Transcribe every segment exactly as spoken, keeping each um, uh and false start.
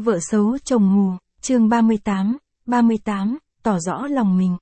Vợ xấu chồng mù, chương ba mươi tám, ba mươi tám, tỏ rõ lòng mình.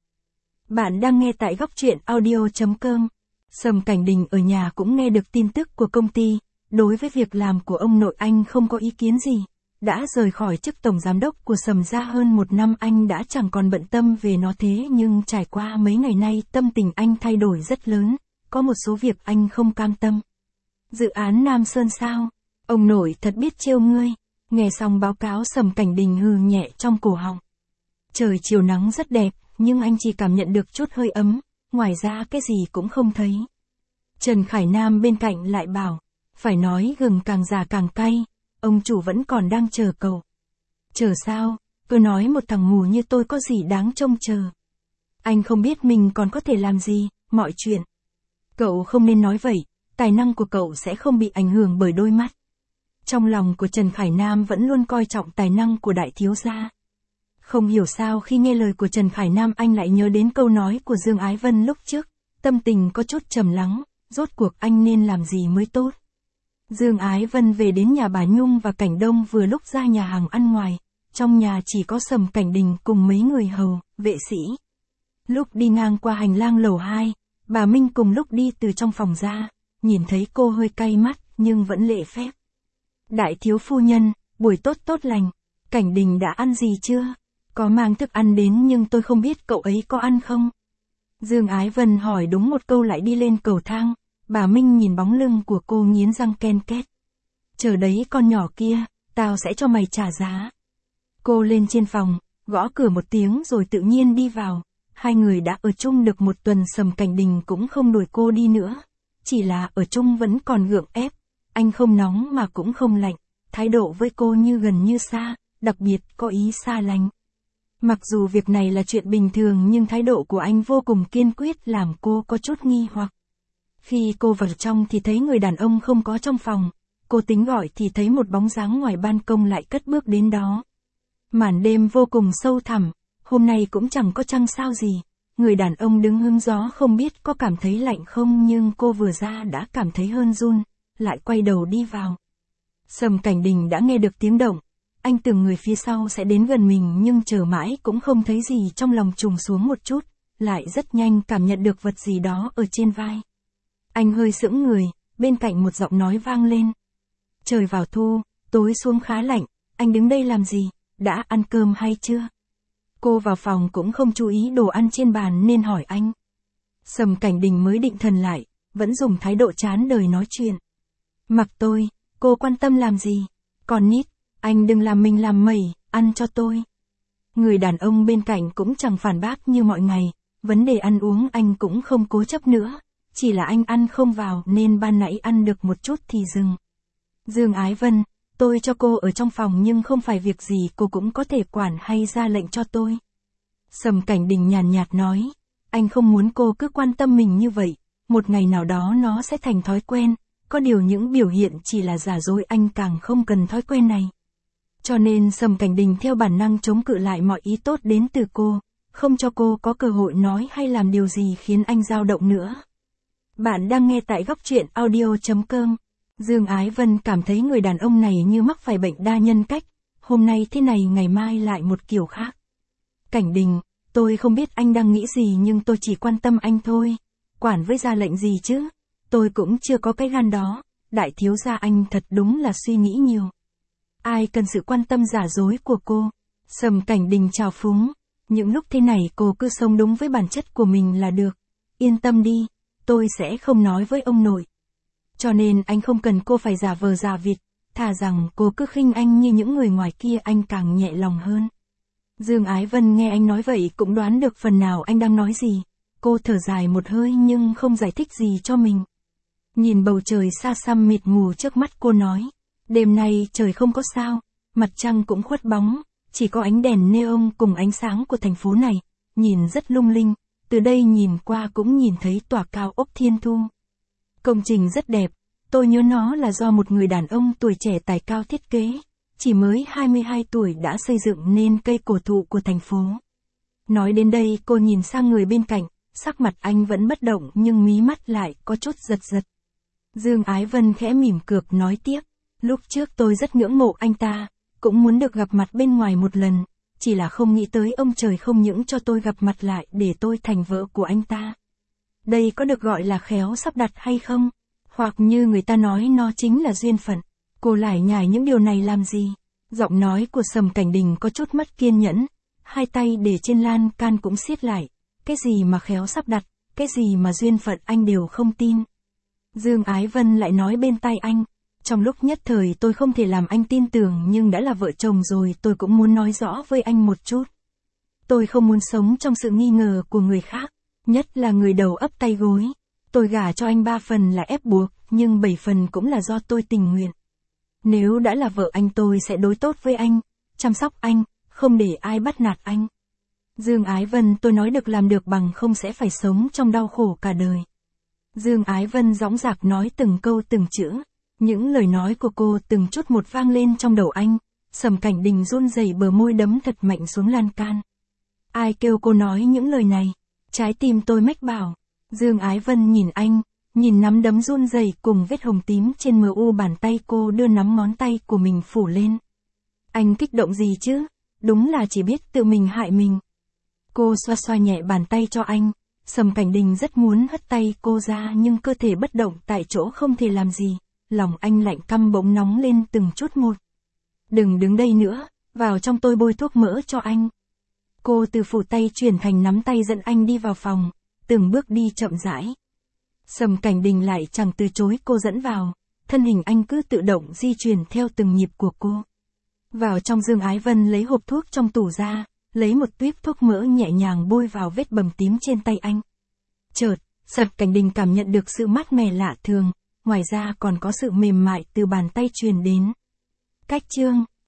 Bạn đang nghe tại góc truyện audio chấm com. Sầm Cảnh Đình ở nhà cũng nghe được tin tức của công ty, đối với việc làm của ông nội anh không có ý kiến gì. Đã rời khỏi chức tổng giám đốc của Sầm ra hơn một năm anh đã chẳng còn bận tâm về nó thế nhưng trải qua mấy ngày nay tâm tình anh thay đổi rất lớn, có một số việc anh không cam tâm. Dự án Nam Sơn sao? Ông nội thật biết trêu ngươi. Nghe xong báo cáo Sầm Cảnh Đình hừ nhẹ trong cổ họng. Trời chiều nắng rất đẹp, nhưng anh chỉ cảm nhận được chút hơi ấm, ngoài ra cái gì cũng không thấy. Trần Khải Nam bên cạnh lại bảo, phải nói gừng càng già càng cay, ông chủ vẫn còn đang chờ cậu. Chờ sao, cứ nói một thằng mù như tôi có gì đáng trông chờ. Anh không biết mình còn có thể làm gì, mọi chuyện. Cậu không nên nói vậy, tài năng của cậu sẽ không bị ảnh hưởng bởi đôi mắt. Trong lòng của Trần Khải Nam vẫn luôn coi trọng tài năng của đại thiếu gia. Không hiểu sao khi nghe lời của Trần Khải Nam anh lại nhớ đến câu nói của Dương Ái Vân lúc trước, tâm tình có chút trầm lắng, rốt cuộc anh nên làm gì mới tốt. Dương Ái Vân về đến nhà bà Nhung và Cảnh Đông vừa lúc ra nhà hàng ăn ngoài, trong nhà chỉ có Sầm Cảnh Đình cùng mấy người hầu, vệ sĩ. Lúc đi ngang qua hành lang lầu hai, bà Minh cùng lúc đi từ trong phòng ra, nhìn thấy cô hơi cay mắt nhưng vẫn lễ phép. Đại thiếu phu nhân, buổi tốt tốt lành, Cảnh Đình đã ăn gì chưa? Có mang thức ăn đến nhưng tôi không biết cậu ấy có ăn không? Dương Ái Vân hỏi đúng một câu lại đi lên cầu thang, bà Minh nhìn bóng lưng của cô nghiến răng ken két. Chờ đấy con nhỏ kia, tao sẽ cho mày trả giá. Cô lên trên phòng, gõ cửa một tiếng rồi tự nhiên đi vào, hai người đã ở chung được một tuần Sầm Cảnh Đình cũng không đuổi cô đi nữa, chỉ là ở chung vẫn còn gượng ép. Anh không nóng mà cũng không lạnh, thái độ với cô như gần như xa, đặc biệt có ý xa lánh. Mặc dù việc này là chuyện bình thường nhưng thái độ của anh vô cùng kiên quyết làm cô có chút nghi hoặc. Khi cô vào trong thì thấy người đàn ông không có trong phòng, cô tính gọi thì thấy một bóng dáng ngoài ban công lại cất bước đến đó. Màn đêm vô cùng sâu thẳm, hôm nay cũng chẳng có trăng sao gì, người đàn ông đứng hứng gió không biết có cảm thấy lạnh không nhưng cô vừa ra đã cảm thấy hơn run. Lại quay đầu đi vào. Sầm Cảnh Đình đã nghe được tiếng động, anh tưởng người phía sau sẽ đến gần mình nhưng chờ mãi cũng không thấy gì trong lòng trùng xuống một chút, lại rất nhanh cảm nhận được vật gì đó ở trên vai. Anh hơi sững người, bên cạnh một giọng nói vang lên. Trời vào thu, tối xuống khá lạnh, anh đứng đây làm gì, đã ăn cơm hay chưa? Cô vào phòng cũng không chú ý đồ ăn trên bàn nên hỏi anh. Sầm Cảnh Đình mới định thần lại, vẫn dùng thái độ chán đời nói chuyện. Mặc tôi, cô quan tâm làm gì? Còn nít, anh đừng làm mình làm mẩy, ăn cho tôi. Người đàn ông bên cạnh cũng chẳng phản bác như mọi ngày, vấn đề ăn uống anh cũng không cố chấp nữa, chỉ là anh ăn không vào nên ban nãy ăn được một chút thì dừng. Dương Ái Vân, tôi cho cô ở trong phòng nhưng không phải việc gì cô cũng có thể quản hay ra lệnh cho tôi. Sầm Cảnh Đình nhàn nhạt nói, anh không muốn cô cứ quan tâm mình như vậy, một ngày nào đó nó sẽ thành thói quen. Có điều những biểu hiện chỉ là giả dối anh càng không cần thói quen này. Cho nên Sầm Cảnh Đình theo bản năng chống cự lại mọi ý tốt đến từ cô, không cho cô có cơ hội nói hay làm điều gì khiến anh dao động nữa. Bạn đang nghe tại góc truyện audio chấm com. Dương Ái Vân cảm thấy người đàn ông này như mắc phải bệnh đa nhân cách, hôm nay thế này ngày mai lại một kiểu khác. Cảnh Đình, tôi không biết anh đang nghĩ gì nhưng tôi chỉ quan tâm anh thôi, quản với ra lệnh gì chứ? Tôi cũng chưa có cái gan đó, đại thiếu gia anh thật đúng là suy nghĩ nhiều. Ai cần sự quan tâm giả dối của cô? Sầm Cảnh Đình trào phúng, những lúc thế này cô cứ sống đúng với bản chất của mình là được. Yên tâm đi, tôi sẽ không nói với ông nội. Cho nên anh không cần cô phải giả vờ giả vịt, thà rằng cô cứ khinh anh như những người ngoài kia anh càng nhẹ lòng hơn. Dương Ái Vân nghe anh nói vậy cũng đoán được phần nào anh đang nói gì. Cô thở dài một hơi nhưng không giải thích gì cho mình. Nhìn bầu trời xa xăm mịt mù trước mắt cô nói, đêm nay trời không có sao, mặt trăng cũng khuất bóng, chỉ có ánh đèn neon cùng ánh sáng của thành phố này, nhìn rất lung linh, từ đây nhìn qua cũng nhìn thấy tòa cao ốc Thiên Thu. Công trình rất đẹp, tôi nhớ nó là do một người đàn ông tuổi trẻ tài cao thiết kế, chỉ mới hai mươi hai tuổi đã xây dựng nên cây cổ thụ của thành phố. Nói đến đây cô nhìn sang người bên cạnh, sắc mặt anh vẫn bất động nhưng mí mắt lại có chút giật giật. Dương Ái Vân khẽ mỉm cợt nói tiếp, lúc trước tôi rất ngưỡng mộ anh ta, cũng muốn được gặp mặt bên ngoài một lần, chỉ là không nghĩ tới ông trời không những cho tôi gặp mặt lại để tôi thành vợ của anh ta. Đây có được gọi là khéo sắp đặt hay không? Hoặc như người ta nói nó chính là duyên phận. Cô lải nhải những điều này làm gì? Giọng nói của Sầm Cảnh Đình có chút mất kiên nhẫn, hai tay để trên lan can cũng siết lại. Cái gì mà khéo sắp đặt, cái gì mà duyên phận anh đều không tin. Dương Ái Vân lại nói bên tai anh, trong lúc nhất thời tôi không thể làm anh tin tưởng nhưng đã là vợ chồng rồi tôi cũng muốn nói rõ với anh một chút. Tôi không muốn sống trong sự nghi ngờ của người khác, nhất là người đầu ấp tay gối. Tôi gả cho anh ba phần là ép buộc, nhưng bảy phần cũng là do tôi tình nguyện. Nếu đã là vợ anh tôi sẽ đối tốt với anh, chăm sóc anh, không để ai bắt nạt anh. Dương Ái Vân tôi nói được làm được bằng không sẽ phải sống trong đau khổ cả đời. Dương Ái Vân dõng dạc nói từng câu từng chữ. Những lời nói của cô từng chút một vang lên trong đầu anh. Sầm Cảnh Đình run rẩy bờ môi đấm thật mạnh xuống lan can. Ai kêu cô nói những lời này? Trái tim tôi mách bảo. Dương Ái Vân nhìn anh, nhìn nắm đấm run rẩy cùng vết hồng tím trên mờ u bàn tay cô đưa nắm ngón tay của mình phủ lên. Anh kích động gì chứ? Đúng là chỉ biết tự mình hại mình. Cô xoa xoa nhẹ bàn tay cho anh. Sầm Cảnh Đình rất muốn hất tay cô ra nhưng cơ thể bất động tại chỗ không thể làm gì. Lòng anh lạnh căm bỗng nóng lên từng chút một. Đừng đứng đây nữa, vào trong tôi bôi thuốc mỡ cho anh. Cô từ phủ tay chuyển thành nắm tay dẫn anh đi vào phòng, từng bước đi chậm rãi. Sầm Cảnh Đình lại chẳng từ chối cô dẫn vào, thân hình anh cứ tự động di chuyển theo từng nhịp của cô. Vào trong Dương Ái Vân lấy hộp thuốc trong tủ ra, lấy một tuýp thuốc mỡ nhẹ nhàng bôi vào vết bầm tím trên tay anh. Chợt, Sầm Cảnh Đình cảm nhận được sự mát mẻ lạ thường, ngoài ra còn có sự mềm mại từ bàn tay truyền đến. Cách chương